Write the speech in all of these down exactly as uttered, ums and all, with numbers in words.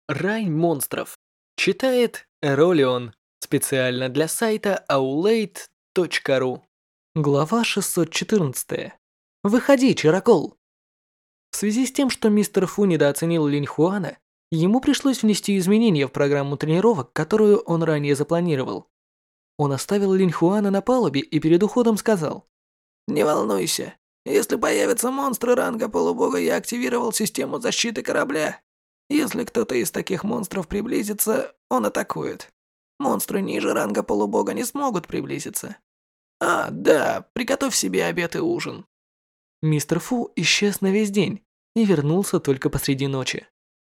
Рай монстров. Читает Эролион. Специально для сайта аулейт точка ру. Глава шестьсот четырнадцать. Выходи, Чарокол. В связи с тем, что мистер Фу недооценил Линь Хуана, ему пришлось внести изменения в программу тренировок, которую он ранее запланировал. Он оставил Линь Хуана на палубе и перед уходом сказал: «Не волнуйся, если появятся монстры ранга полубога, я активировал систему защиты корабля. Если кто-то из таких монстров приблизится, он атакует. Монстры ниже ранга полубога не смогут приблизиться. А, да, приготовь себе обед и ужин». Мистер Фу исчез на весь день и вернулся только посреди ночи.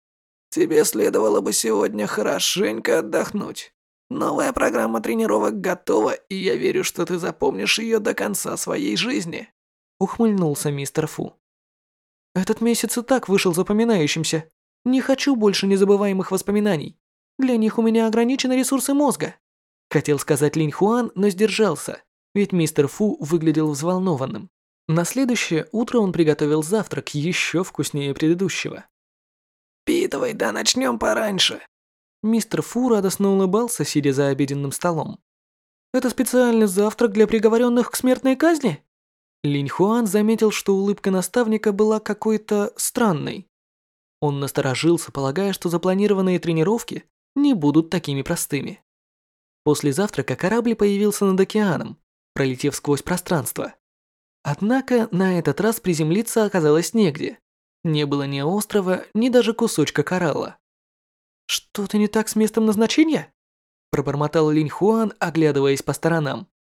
«Тебе следовало бы сегодня хорошенько отдохнуть. Новая программа тренировок готова, и я верю, что ты запомнишь ее до конца своей жизни», ухмыльнулся мистер Фу. Этот месяц и так вышел запоминающимся. Не хочу больше незабываемых воспоминаний. Для них у меня ограничены ресурсы мозга. Хотел сказать Линь Хуан, но сдержался, ведь мистер Фу выглядел взволнованным. На следующее утро он приготовил завтрак еще вкуснее предыдущего. «Впитывай, да начнем пораньше». Мистер Фу радостно улыбался, сидя за обеденным столом. «Это специальный завтрак для приговоренных к смертной казни?» Линь Хуан заметил, что улыбка наставника была какой-то странной. Он насторожился, полагая, что запланированные тренировки не будут такими простыми. После завтрака корабль появился над океаном, пролетев сквозь пространство. Однако на этот раз приземлиться оказалось негде. Не было ни острова, ни даже кусочка коралла. «Что-то не так с местом назначения?» пробормотал Линь Хуан, оглядываясь по сторонам.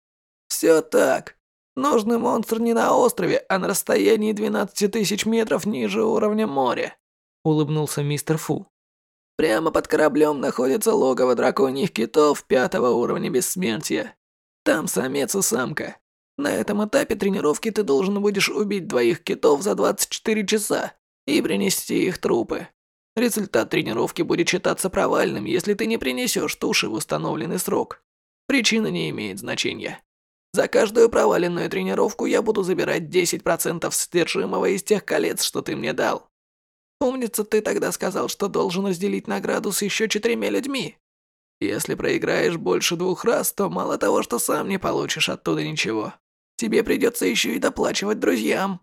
«Все так. Нужный монстр не на острове, а на расстоянии двенадцати тысяч метров ниже уровня моря», улыбнулся мистер Фу. «Прямо под кораблем находится логово драконьих китов пятого уровня бессмертия. Там самец и самка. На этом этапе тренировки ты должен будешь убить двоих китов за двадцать четыре часа и принести их трупы. Результат тренировки будет считаться провальным, если ты не принесешь туши в установленный срок. Причина не имеет значения. За каждую проваленную тренировку я буду забирать десять процентов содержимого из тех колец, что ты мне дал. Помнится, ты тогда сказал, что должен разделить награду с еще четырьмя людьми. Если проиграешь больше двух раз, то мало того, что сам не получишь оттуда ничего, тебе придется еще и доплачивать друзьям».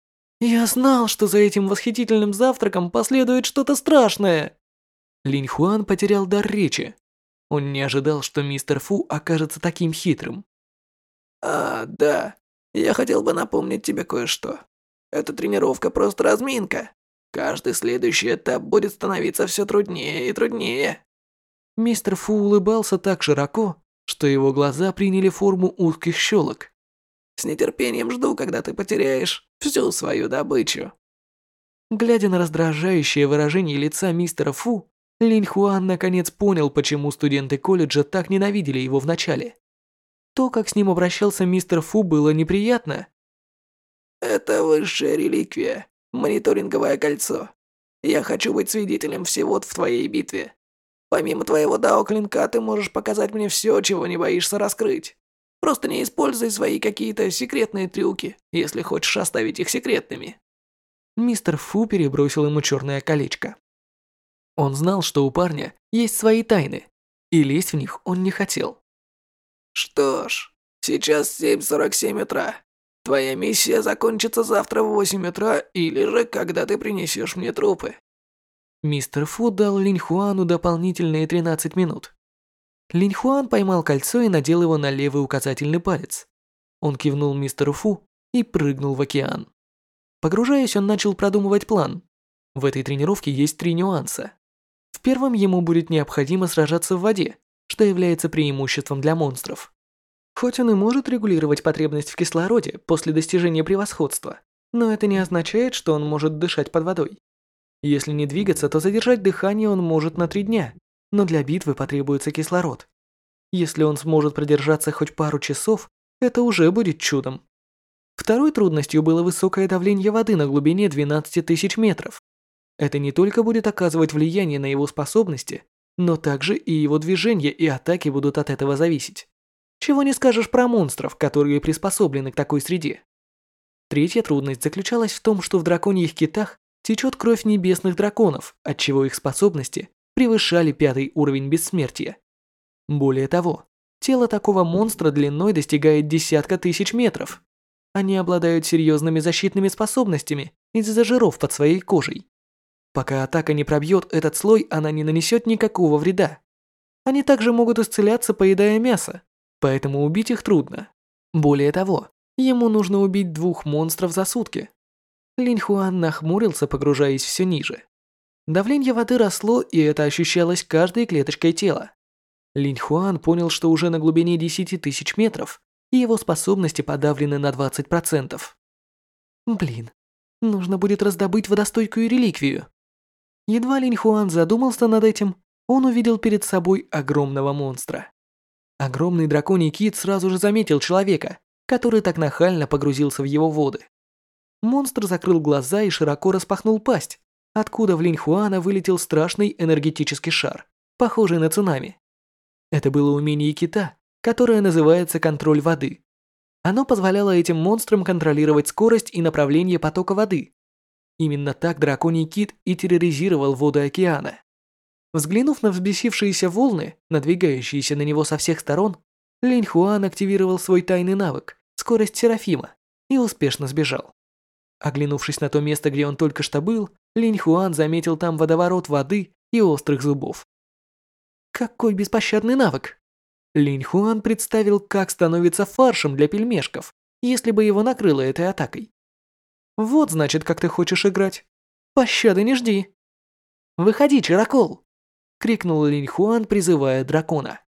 «Я знал, что за этим восхитительным завтраком последует что-то страшное!» Линь Хуан потерял дар речи. Он не ожидал, что мистер Фу окажется таким хитрым. «А, да, я хотел бы напомнить тебе кое-что. Эта тренировка просто разминка. Каждый следующий этап будет становиться все труднее и труднее». Мистер Фу улыбался так широко, что его глаза приняли форму узких щелок. «С нетерпением жду, когда ты потеряешь всю свою добычу». Глядя на раздражающее выражение лица мистера Фу, Линь Хуан наконец понял, почему студенты колледжа так ненавидели его вначале. То, как с ним обращался мистер Фу, было неприятно. «Это высшая реликвия, мониторинговое кольцо. Я хочу быть свидетелем всего в твоей битве. Помимо твоего дао-клинка, ты можешь показать мне все, чего не боишься раскрыть. Просто не используй свои какие-то секретные трюки, если хочешь оставить их секретными». Мистер Фу перебросил ему черное колечко. Он знал, что у парня есть свои тайны, и лезть в них он не хотел. «Что ж, сейчас семь сорок семь утра. Твоя миссия закончится завтра в восемь утра или же когда ты принесешь мне трупы». Мистер Фу дал Линь Хуану дополнительные тринадцать минут. Линь Хуан поймал кольцо и надел его на левый указательный палец. Он кивнул мистеру Фу и прыгнул в океан. Погружаясь, он начал продумывать план. В этой тренировке есть три нюанса. В первом ему будет необходимо сражаться в воде, что является преимуществом для монстров. Хоть он и может регулировать потребность в кислороде после достижения превосходства, но это не означает, что он может дышать под водой. Если не двигаться, то задержать дыхание он может на три дня, но для битвы потребуется кислород. Если он сможет продержаться хоть пару часов, это уже будет чудом. Второй трудностью было высокое давление воды на глубине двенадцати тысяч метров. Это не только будет оказывать влияние на его способности, но также и его движения и атаки будут от этого зависеть. Чего не скажешь про монстров, которые приспособлены к такой среде. Третья трудность заключалась в том, что в драконьих китах течет кровь небесных драконов, отчего их способности превышали пятый уровень бессмертия. Более того, тело такого монстра длиной достигает десятка тысяч метров. Они обладают серьезными защитными способностями из-за жиров под своей кожей. Пока атака не пробьет этот слой, она не нанесет никакого вреда. Они также могут исцеляться, поедая мясо, поэтому убить их трудно. Более того, ему нужно убить двух монстров за сутки. Линь Хуан нахмурился, погружаясь все ниже. Давление воды росло, и это ощущалось каждой клеточкой тела. Линь Хуан понял, что уже на глубине десяти тысяч метров, и его способности подавлены на двадцать процентов. Блин, нужно будет раздобыть водостойкую реликвию. Едва Линь Хуан задумался над этим, он увидел перед собой огромного монстра. Огромный драконий кит сразу же заметил человека, который так нахально погрузился в его воды. Монстр закрыл глаза и широко распахнул пасть, откуда в Линь Хуана вылетел страшный энергетический шар, похожий на цунами. Это было умение кита, которое называется контроль воды. Оно позволяло этим монстрам контролировать скорость и направление потока воды. Именно так драконий кит и терроризировал воды океана. Взглянув на взбесившиеся волны, надвигающиеся на него со всех сторон, Линь Хуан активировал свой тайный навык «Скорость Серафима» и успешно сбежал. Оглянувшись на то место, где он только что был, Линь Хуан заметил там водоворот воды и острых зубов. Какой беспощадный навык! Линь Хуан представил, как становится фаршем для пельмешков, если бы его накрыло этой атакой. Вот значит, как ты хочешь играть. Пощады не жди. Выходи, Чарокол! Крикнул Линь Хуан, призывая дракона.